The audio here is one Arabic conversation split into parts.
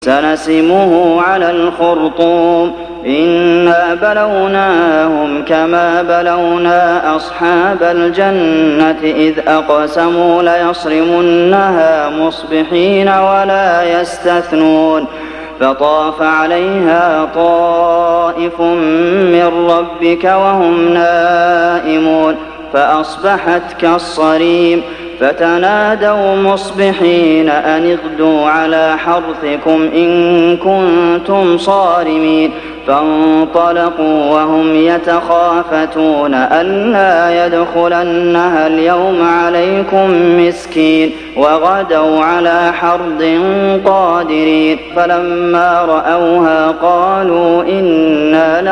سنسمه على الخرطوم إنا بلوناهم كما بلونا أصحاب الجنة إذ أقسموا ليصرمنها مصبحين ولا يستثنون فطاف عليها طائف من ربك وهم نائمون فأصبحت كالصريم فتنادوا مصبحين أن اغدوا على حرثكم إن كنتم صارمين فانطلقوا وهم يتخافتون ألا يدخلنها اليوم عليكم مسكين وغدوا على حرد قادرين فلما رأوها قالوا إنا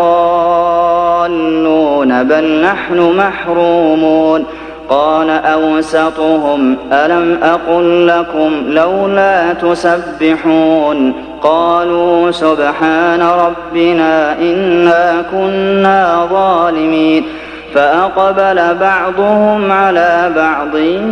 لضالون بل نحن محرومون قال أوسطهم ألم أقل لكم لولا تسبحون قالوا سبحان ربنا إنا كنا ظالمين فأقبل بعضهم على بعض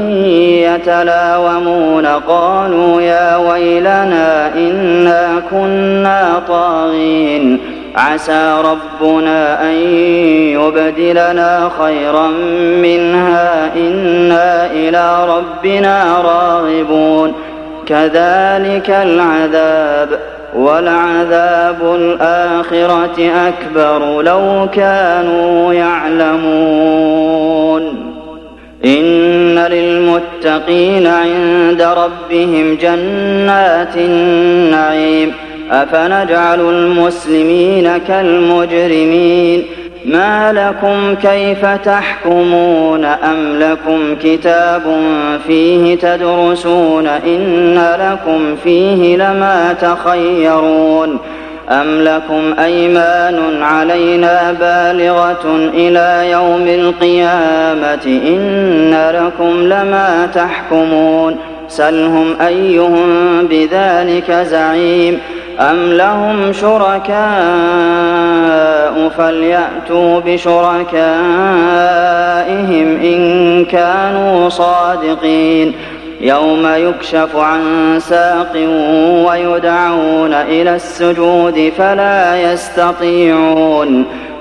يتلاومون قالوا يا ويلنا إنا كنا طاغين عسى ربنا أن يبدلنا خيرا منها إنا إلى ربنا راغبون كذلك العذاب ولعذاب الآخرة أكبر لو كانوا يعلمون إن للمتقين عند ربهم جنات النعيم أفنجعل المسلمين كالمجرمين ما لكم كيف تحكمون أم لكم كتاب فيه تدرسون إن لكم فيه لما تخيرون أم لكم أيمان علينا بالغة إلى يوم القيامة إن لكم لما تحكمون سلهم أيهم بذلك زعيم أم لهم شركاء فليأتوا بشركائهم إن كانوا صادقين يوم يكشف عن ساق ويدعون إلى السجود فلا يستطيعون